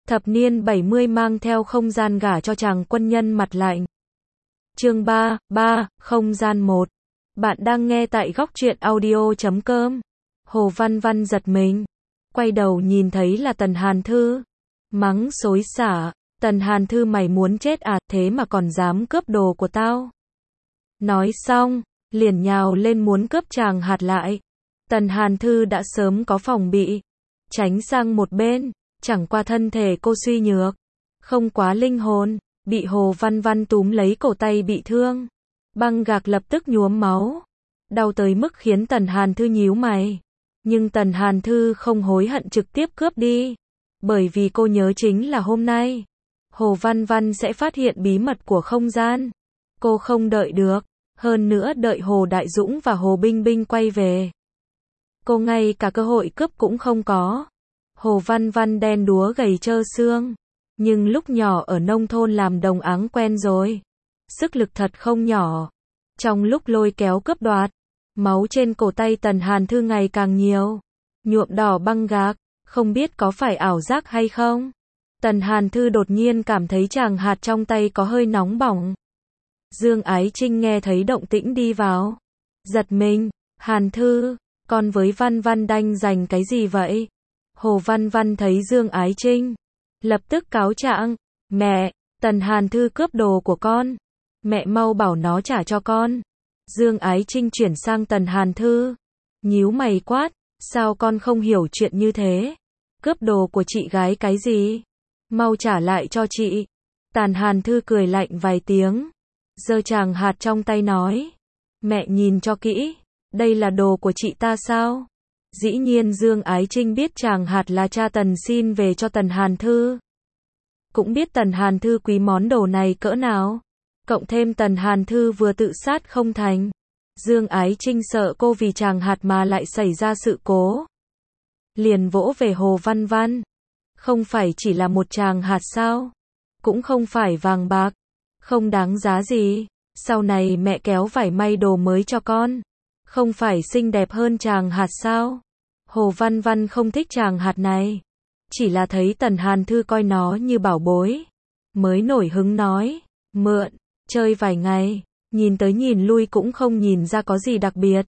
Thập niên 70 mang theo không gian gả cho chàng quân nhân mặt lạnh. Chương 3, không gian 1. Bạn đang nghe tại góc truyện audio.com. Hồ Văn Văn giật mình. Quay đầu nhìn thấy là Tần Hàn Thư. Mắng xối xả. Tần Hàn Thư, mày muốn chết à, thế mà còn dám cướp đồ của tao. Nói xong, liền nhào lên muốn cướp chàng hạt lại. Tần Hàn Thư đã sớm có phòng bị. Tránh sang một bên. Chẳng qua thân thể cô suy nhược, không quá linh hồn, bị Hồ Văn Văn túm lấy cổ tay bị thương. Băng gạc lập tức nhuốm máu, đau tới mức khiến Tần Hàn Thư nhíu mày. Nhưng Tần Hàn Thư không hối hận trực tiếp cướp đi, bởi vì cô nhớ chính là hôm nay Hồ Văn Văn sẽ phát hiện bí mật của không gian. Cô không đợi được, hơn nữa đợi Hồ Đại Dũng và Hồ Binh Binh quay về, cô ngay cả cơ hội cướp cũng không có. Hồ Văn Văn đen đúa gầy trơ xương, nhưng lúc nhỏ ở nông thôn làm đồng áng quen rồi, sức lực thật không nhỏ. Trong lúc lôi kéo cướp đoạt, máu trên cổ tay Tần Hàn Thư ngày càng nhiều, nhuộm đỏ băng gạc, không biết có phải ảo giác hay không. Tần Hàn Thư đột nhiên cảm thấy chàng hạt trong tay có hơi nóng bỏng. Dương Ái Trinh nghe thấy động tĩnh đi vào, giật mình. Hàn Thư, con với Văn Văn đanh giành cái gì vậy? Hồ Văn Văn thấy Dương Ái Trinh, lập tức cáo trạng. Mẹ, Tần Hàn Thư cướp đồ của con. Mẹ mau bảo nó trả cho con. Dương Ái Trinh chuyển sang Tần Hàn Thư, nhíu mày quát, sao con không hiểu chuyện như thế? Cướp đồ của chị gái cái gì? Mau trả lại cho chị. Tần Hàn Thư cười lạnh vài tiếng, giơ chàng hạt trong tay nói, mẹ nhìn cho kỹ, đây là đồ của chị ta sao? Dĩ nhiên Dương Ái Trinh biết chàng hạt là cha Tần xin về cho Tần Hàn Thư, cũng biết Tần Hàn Thư quý món đồ này cỡ nào, cộng thêm Tần Hàn Thư vừa tự sát không thành. Dương Ái Trinh sợ cô vì chàng hạt mà lại xảy ra sự cố, liền vỗ về Hồ Văn Văn. Không phải chỉ là một chàng hạt sao? Cũng không phải vàng bạc, không đáng giá gì. Sau này mẹ kéo vải may đồ mới cho con, không phải xinh đẹp hơn chàng hạt sao? Hồ Văn Văn không thích chàng hạt này, chỉ là thấy Tần Hàn Thư coi nó như bảo bối, mới nổi hứng nói, mượn, chơi vài ngày. Nhìn tới nhìn lui cũng không nhìn ra có gì đặc biệt,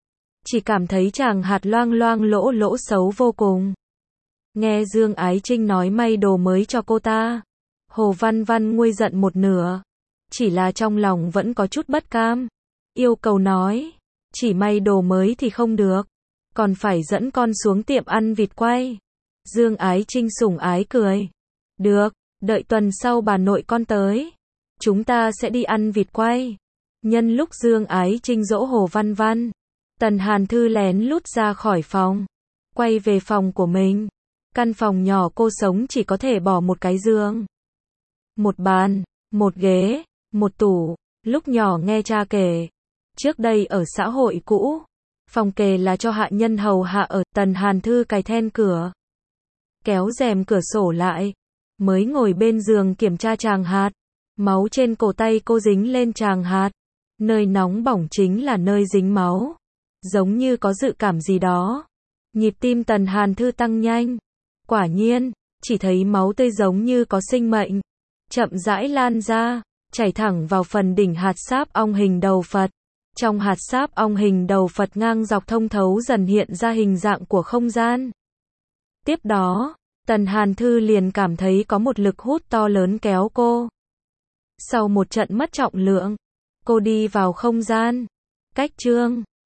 chỉ cảm thấy chàng hạt loang loang lỗ lỗ xấu vô cùng. Nghe Dương Ái Trinh nói may đồ mới cho cô ta, Hồ Văn Văn nguôi giận một nửa, chỉ là trong lòng vẫn có chút bất cam, yêu cầu nói, chỉ may đồ mới thì không được, còn phải dẫn con xuống tiệm ăn vịt quay. Dương Ái Trinh sủng ái cười, được, đợi tuần sau bà nội con tới, chúng ta sẽ đi ăn vịt quay. Nhân lúc Dương Ái Trinh dỗ Hồ Văn Văn, Tần Hàn Thư lén lút ra khỏi phòng, quay về phòng của mình. Căn phòng nhỏ cô sống chỉ có thể bỏ một cái giường, một bàn, một ghế, một tủ. Lúc nhỏ nghe cha kể, trước đây ở xã hội cũ, phòng kề là cho hạ nhân hầu hạ ở. Tần Hàn Thư cài then cửa, kéo rèm cửa sổ lại, mới ngồi bên giường kiểm tra chàng hạt. Máu trên cổ tay cô dính lên chàng hạt, nơi nóng bỏng chính là nơi dính máu, giống như có dự cảm gì đó. Nhịp tim Tần Hàn Thư tăng nhanh, quả nhiên, chỉ thấy máu tươi giống như có sinh mệnh, chậm rãi lan ra, chảy thẳng vào phần đỉnh hạt sáp ong hình đầu Phật. Trong hạt sáp ong hình đầu Phật ngang dọc thông thấu dần hiện ra hình dạng của không gian. Tiếp đó, Tần Hàn Thư liền cảm thấy có một lực hút to lớn kéo cô. Sau một trận mất trọng lượng, cô đi vào không gian. Cách chương